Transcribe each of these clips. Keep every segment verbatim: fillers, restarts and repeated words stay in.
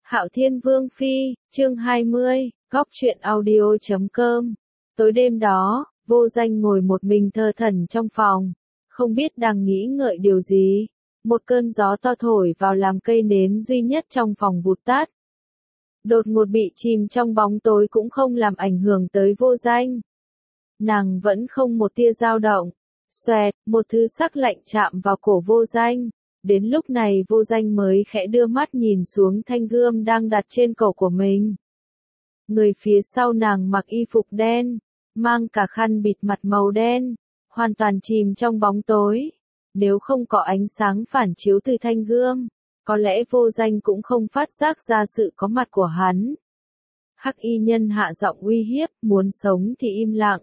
Hạo Thiên Vương Phi, chương hai mươi, góc truyện audio chấm com. Tối đêm đó, Vô Danh ngồi một mình thơ thẩn trong phòng, không biết đang nghĩ ngợi điều gì. Một cơn gió to thổi vào làm cây nến duy nhất trong phòng vụt tắt. Đột ngột bị chìm trong bóng tối cũng không làm ảnh hưởng tới Vô Danh. Nàng vẫn không một tia dao động. Xoẹt, một thứ sắc lạnh chạm vào cổ Vô Danh. Đến lúc này Vô Danh mới khẽ đưa mắt nhìn xuống thanh gươm đang đặt trên cổ của mình. Người phía sau nàng mặc y phục đen, mang cả khăn bịt mặt màu đen, hoàn toàn chìm trong bóng tối. Nếu không có ánh sáng phản chiếu từ thanh gươm, có lẽ Vô Danh cũng không phát giác ra sự có mặt của hắn. Hắc y nhân hạ giọng uy hiếp, muốn sống thì im lặng.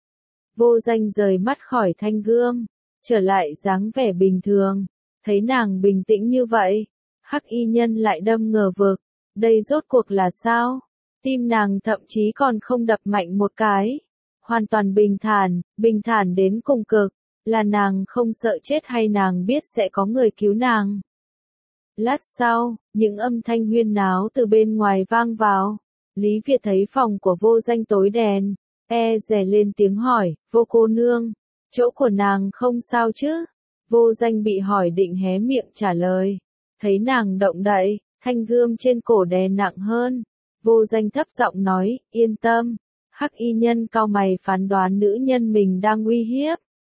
Vô Danh rời mắt khỏi thanh gươm, trở lại dáng vẻ bình thường. Thấy nàng bình tĩnh như vậy, Hắc y nhân lại đâm ngờ vực, đây rốt cuộc là sao? Tim nàng thậm chí còn không đập mạnh một cái, hoàn toàn bình thản, bình thản đến cùng cực, là nàng không sợ chết hay nàng biết sẽ có người cứu nàng. Lát sau, những âm thanh huyên náo từ bên ngoài vang vào, Lý Việt thấy phòng của Vô Danh tối đèn, e dè lên tiếng hỏi, Vô cô nương, chỗ của nàng không sao chứ? Vô Danh bị hỏi định hé miệng trả lời, thấy nàng động đậy, thanh gươm trên cổ đè nặng hơn. Vô Danh thấp giọng nói, yên tâm. Hắc y nhân cau mày phán đoán nữ nhân mình đang uy hiếp.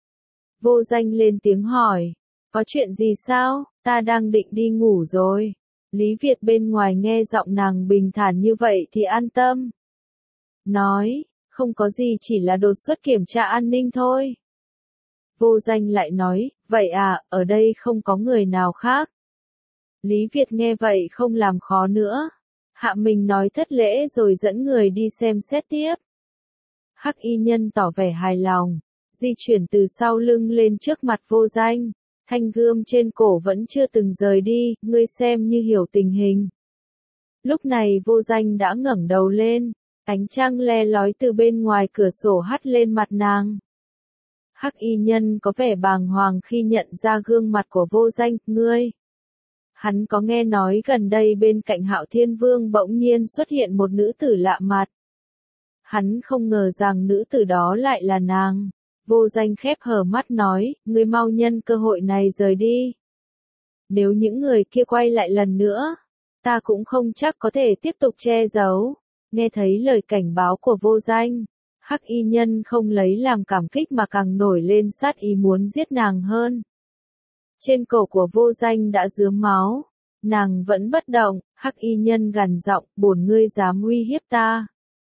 Vô Danh lên tiếng hỏi, có chuyện gì sao, ta đang định đi ngủ rồi. Lý Việt bên ngoài nghe giọng nàng bình thản như vậy thì an tâm. Nói, không có gì, chỉ là đột xuất kiểm tra an ninh thôi. Vô Danh lại nói, vậy à, ở đây không có người nào khác. Lý Việt nghe vậy không làm khó nữa. Hạ mình nói thất lễ rồi dẫn người đi xem xét tiếp. Hắc y nhân tỏ vẻ hài lòng, di chuyển từ sau lưng lên trước mặt Vô Danh. Thanh gươm trên cổ vẫn chưa từng rời đi, ngươi xem như hiểu tình hình. Lúc này Vô Danh đã ngẩng đầu lên, ánh trăng le lói từ bên ngoài cửa sổ hắt lên mặt nàng. Hắc y nhân có vẻ bàng hoàng khi nhận ra gương mặt của Vô Danh, ngươi. Hắn có nghe nói gần đây bên cạnh Hạo Thiên Vương bỗng nhiên xuất hiện một nữ tử lạ mặt. Hắn không ngờ rằng nữ tử đó lại là nàng. Vô Danh khép hờ mắt nói, ngươi mau nhân cơ hội này rời đi. Nếu những người kia quay lại lần nữa, ta cũng không chắc có thể tiếp tục che giấu. Nghe thấy lời cảnh báo của Vô Danh, Hắc y nhân không lấy làm cảm kích mà càng nổi lên sát ý muốn giết nàng hơn. Trên cổ của Vô Danh đã rướm máu, nàng vẫn bất động. Hắc y nhân gằn giọng, bổn ngươi dám uy hiếp ta.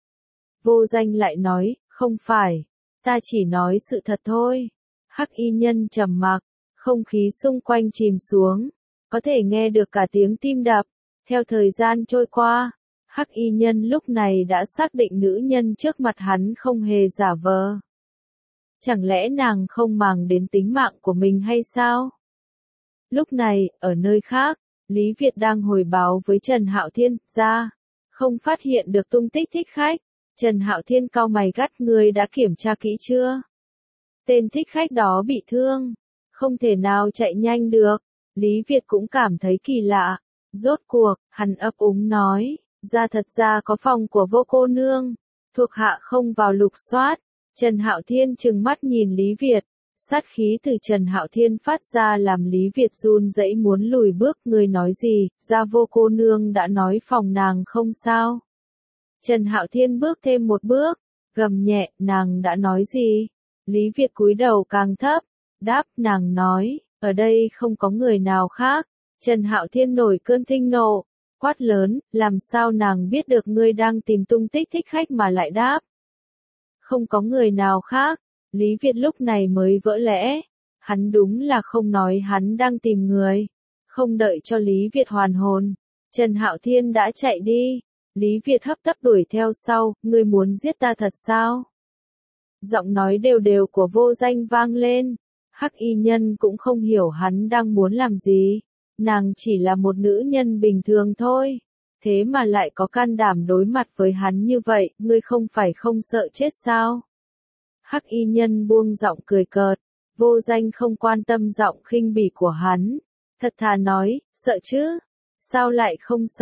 Vô Danh lại nói, không phải, ta chỉ nói sự thật thôi. Hắc y nhân trầm mặc, không khí xung quanh chìm xuống, có thể nghe được cả tiếng tim đập. Theo thời gian trôi qua, Hắc y nhân lúc này đã xác định nữ nhân trước mặt hắn không hề giả vờ. Chẳng lẽ nàng không màng đến tính mạng của mình hay sao? Lúc này, ở nơi khác, Lý Việt đang hồi báo với Trần Hạo Thiên, ra, không phát hiện được tung tích thích khách. Trần Hạo Thiên cau mày gắt, ngươi đã kiểm tra kỹ chưa? Tên thích khách đó bị thương, không thể nào chạy nhanh được. Lý Việt cũng cảm thấy kỳ lạ. Rốt cuộc, hắn ấp úng nói, ra thật ra có phòng của Vô cô nương, thuộc hạ không vào lục soát. Trần Hạo Thiên trừng mắt nhìn Lý Việt, sát khí từ Trần Hạo Thiên phát ra làm Lý Việt run rẩy muốn lùi bước. Người nói gì, ra Vô cô nương đã nói phòng nàng không sao. Trần Hạo Thiên bước thêm một bước, gầm nhẹ, nàng đã nói gì? Lý Việt cúi đầu càng thấp, đáp, nàng nói, ở đây không có người nào khác. Trần Hạo Thiên nổi cơn thịnh nộ, quát lớn, làm sao nàng biết được ngươi đang tìm tung tích thích khách mà lại đáp? Không có người nào khác. Lý Việt lúc này mới vỡ lẽ, hắn đúng là không nói hắn đang tìm người. Không đợi cho Lý Việt hoàn hồn, Trần Hạo Thiên đã chạy đi. Lý Việt hấp tấp đuổi theo sau, ngươi muốn giết ta thật sao? Giọng nói đều đều của Vô Danh vang lên. Hắc y nhân cũng không hiểu hắn đang muốn làm gì. Nàng chỉ là một nữ nhân bình thường thôi. Thế mà lại có can đảm đối mặt với hắn như vậy, ngươi không phải không sợ chết sao? Hắc y nhân buông giọng cười cợt. Vô Danh không quan tâm giọng khinh bỉ của hắn. Thật thà nói, sợ chứ? Sao lại không sợ?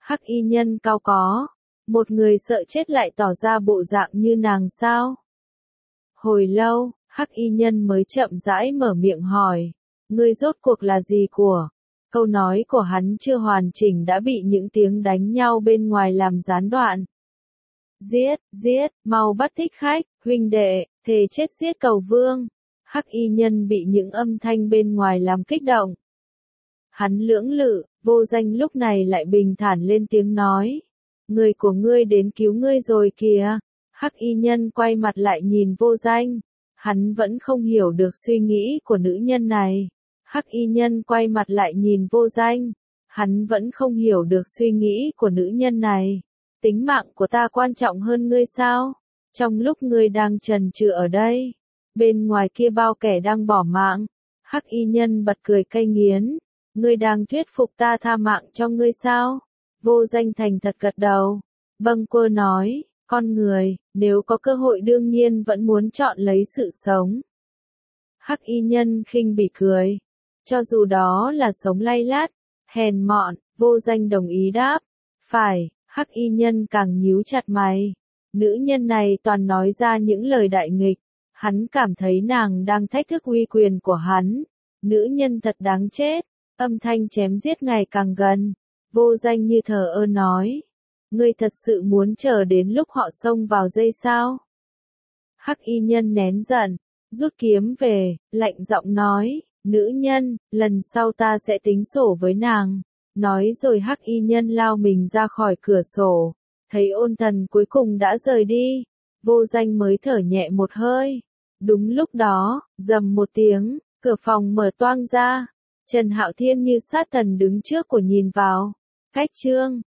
Hắc y nhân cao có. Một người sợ chết lại tỏ ra bộ dạng như nàng sao? Hồi lâu, Hắc y nhân mới chậm rãi mở miệng hỏi. Ngươi rốt cuộc là gì của? Câu nói của hắn chưa hoàn chỉnh đã bị những tiếng đánh nhau bên ngoài làm gián đoạn. Giết, giết, mau bắt thích khách, huynh đệ, thề chết giết cầu vương. Hắc y nhân bị những âm thanh bên ngoài làm kích động. Hắn lưỡng lự, Vô Danh lúc này lại bình thản lên tiếng nói. Người của ngươi đến cứu ngươi rồi kìa. Hắc y nhân quay mặt lại nhìn Vô Danh. Hắn vẫn không hiểu được suy nghĩ của nữ nhân này. Hắc y nhân quay mặt lại nhìn Vô Danh. Hắn vẫn không hiểu được suy nghĩ của nữ nhân này. Tính mạng của ta quan trọng hơn ngươi sao? Trong lúc ngươi đang trần trừ ở đây, bên ngoài kia bao kẻ đang bỏ mạng. Hắc y nhân bật cười cay nghiến. Ngươi đang thuyết phục ta tha mạng cho ngươi sao? Vô Danh thành thật gật đầu. Bâng quơ nói, con người, nếu có cơ hội đương nhiên vẫn muốn chọn lấy sự sống. Hắc y nhân khinh bỉ cười. Cho dù đó là sống lay lát, hèn mọn, Vô Danh đồng ý đáp. Phải, Hắc y nhân càng nhíu chặt mày. Nữ nhân này toàn nói ra những lời đại nghịch. Hắn cảm thấy nàng đang thách thức uy quyền của hắn. Nữ nhân thật đáng chết. Âm thanh chém giết ngày càng gần. Vô Danh như thờ ơ nói. Ngươi thật sự muốn chờ đến lúc họ xông vào dây sao? Hắc y nhân nén giận, rút kiếm về, lạnh giọng nói. Nữ nhân, lần sau ta sẽ tính sổ với nàng. Nói rồi Hắc y nhân lao mình ra khỏi cửa sổ. Thấy Ôn Thần cuối cùng đã rời đi. Vô Danh mới thở nhẹ một hơi. Đúng lúc đó, rầm một tiếng, cửa phòng mở toang ra. Trần Hạo Thiên như sát thần đứng trước của nhìn vào. Khách trương,